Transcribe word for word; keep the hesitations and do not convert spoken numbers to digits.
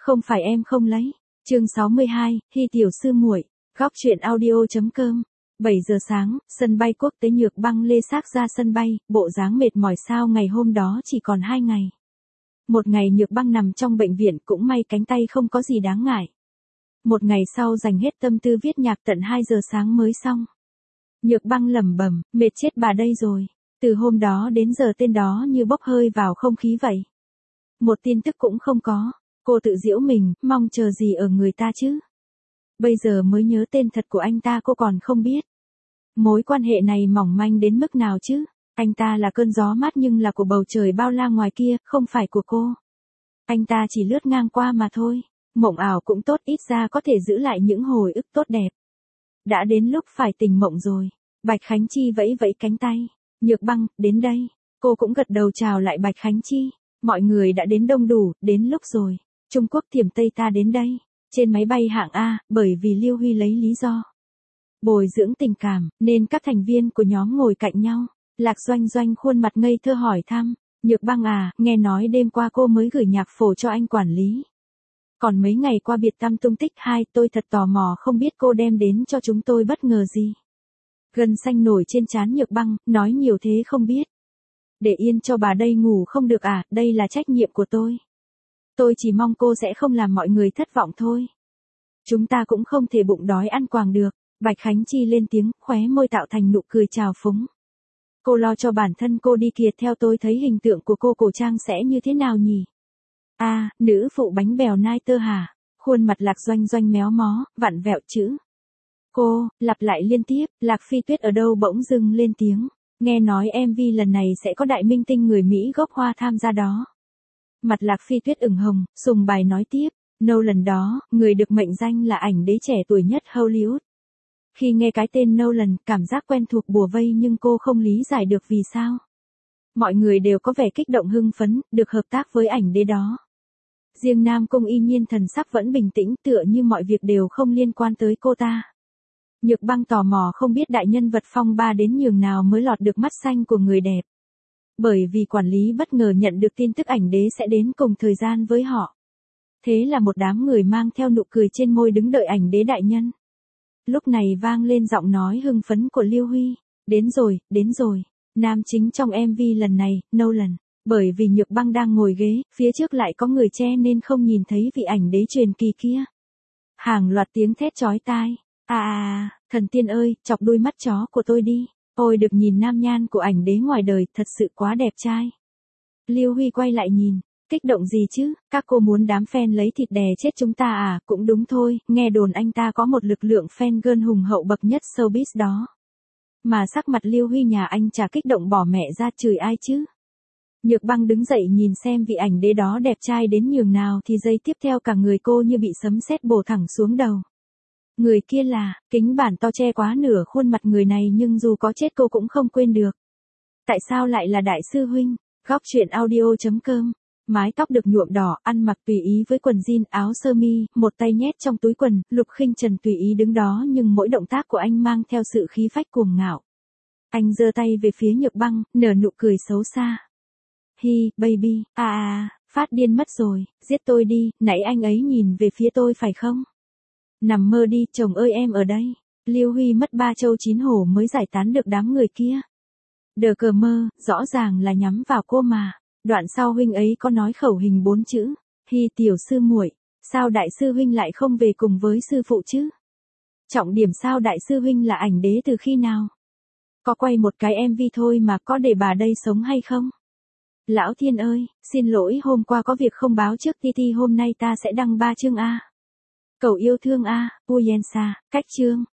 Không phải em không lấy. Chương sáu mươi hai, Hi tiểu sư muội, góc truyện audio.com. bảy giờ sáng, sân bay quốc tế Nhược Băng lê xác ra sân bay, bộ dáng mệt mỏi sao ngày hôm đó chỉ còn hai ngày. Một ngày Nhược Băng nằm trong bệnh viện, cũng may cánh tay không có gì đáng ngại. Một ngày sau dành hết tâm tư viết nhạc tận hai giờ sáng mới xong. Nhược Băng lẩm bẩm, mệt chết bà đây rồi. Từ hôm đó đến giờ tên đó như bốc hơi vào không khí vậy. Một tin tức cũng không có. Cô tự giễu mình, mong chờ gì ở người ta chứ. Bây giờ mới nhớ tên thật của anh ta cô còn không biết. Mối quan hệ này mỏng manh đến mức nào chứ. Anh ta là cơn gió mát nhưng là của bầu trời bao la ngoài kia, không phải của cô. Anh ta chỉ lướt ngang qua mà thôi. Mộng ảo cũng tốt, ít ra có thể giữ lại những hồi ức tốt đẹp. Đã đến lúc phải tỉnh mộng rồi. Bạch Khánh Chi vẫy vẫy cánh tay. Nhược Băng, đến đây. Cô cũng gật đầu chào lại Bạch Khánh Chi. Mọi người đã đến đông đủ, đến lúc rồi. Trung Quốc tiềm Tây ta đến đây. Trên máy bay hạng A, bởi vì Liêu Huy lấy lý do bồi dưỡng tình cảm, nên các thành viên của nhóm ngồi cạnh nhau. Lạc Doanh Doanh khuôn mặt ngây thơ hỏi thăm. Nhược Băng à, nghe nói đêm qua cô mới gửi nhạc phổ cho anh quản lý. Còn mấy ngày qua biệt tăm tung tích hai, tôi thật tò mò không biết cô đem đến cho chúng tôi bất ngờ gì. Gân xanh nổi trên trán Nhược Băng, nói nhiều thế không biết. Để yên cho bà đây ngủ không được à, đây là trách nhiệm của tôi. Tôi chỉ mong cô sẽ không làm mọi người thất vọng thôi. Chúng ta cũng không thể bụng đói ăn quàng được. Bạch Khánh Chi lên tiếng, khóe môi tạo thành nụ cười trào phúng. Cô lo cho bản thân cô đi kìa, theo tôi thấy hình tượng của cô cổ trang sẽ như thế nào nhỉ? A, à, nữ phụ bánh bèo nai tơ hả? Khuôn mặt Lạc Doanh Doanh méo mó, vặn vẹo chữ. Cô, lặp lại liên tiếp, Lạc Phi Tuyết ở đâu bỗng dưng lên tiếng. Nghe nói em vê lần này sẽ có đại minh tinh người Mỹ gốc Hoa tham gia đó. Mặt Lạc Phi Tuyết ửng hồng, sùng bài nói tiếp. Nolan đó, người được mệnh danh là ảnh đế trẻ tuổi nhất Hollywood. Khi nghe cái tên Nolan, cảm giác quen thuộc bùa vây nhưng cô không lý giải được vì sao. Mọi người đều có vẻ kích động hưng phấn, được hợp tác với ảnh đế đó. Riêng Nam Cung y nhiên thần sắc vẫn bình tĩnh, tựa như mọi việc đều không liên quan tới cô ta. Nhược Băng tò mò không biết đại nhân vật phong ba đến nhường nào mới lọt được mắt xanh của người đẹp. Bởi vì quản lý bất ngờ nhận được tin tức ảnh đế sẽ đến cùng thời gian với họ. Thế là một đám người mang theo nụ cười trên môi đứng đợi ảnh đế đại nhân. Lúc này vang lên giọng nói hưng phấn của Liêu Huy. Đến rồi, đến rồi. Nam chính trong em vê lần này, Nolan. Bởi vì Nhược Băng đang ngồi ghế, phía trước lại có người che nên không nhìn thấy vị ảnh đế truyền kỳ kia. Hàng loạt tiếng thét chói tai. À à, thần tiên ơi, chọc đuôi mắt chó của tôi đi. Ôi được nhìn nam nhan của ảnh đế ngoài đời, thật sự quá đẹp trai. Liêu Huy quay lại nhìn. Kích động gì chứ, các cô muốn đám fan lấy thịt đè chết chúng ta à, cũng đúng thôi, nghe đồn anh ta có một lực lượng fan girl hùng hậu bậc nhất showbiz đó. Mà sắc mặt Liêu Huy nhà anh chả kích động bỏ mẹ ra chửi ai chứ. Nhược Băng đứng dậy nhìn xem vị ảnh đế đó đẹp trai đến nhường nào thì giây tiếp theo cả người cô như bị sấm sét bổ thẳng xuống đầu. Người kia là, kính bản to che quá nửa khuôn mặt người này nhưng dù có chết cô cũng không quên được. Tại sao lại là đại sư huynh? Góc truyện audio.com. Mái tóc được nhuộm đỏ, ăn mặc tùy ý với quần jean, áo sơ mi, một tay nhét trong túi quần, Lục Khinh Trần tùy ý đứng đó nhưng mỗi động tác của anh mang theo sự khí phách cuồng ngạo. Anh giơ tay về phía Nhược Băng, nở nụ cười xấu xa. Hi, baby, à à, phát điên mất rồi, giết tôi đi, nãy anh ấy nhìn về phía tôi phải không? Nằm mơ đi, chồng ơi em ở đây. Liêu Huy mất ba châu chín hổ mới giải tán được đám người kia. Đờ cờ mơ, rõ ràng là nhắm vào cô mà. Đoạn sau huynh ấy có nói khẩu hình bốn chữ. Hi tiểu sư muội, sao đại sư huynh lại không về cùng với sư phụ chứ? Trọng điểm sao đại sư huynh là ảnh đế từ khi nào? Có quay một cái em vê thôi mà có để bà đây sống hay không? Lão thiên ơi, xin lỗi hôm qua có việc không báo trước ti ti hôm nay ta sẽ đăng ba chương A. Cầu yêu thương A, Puyensa, cách chương.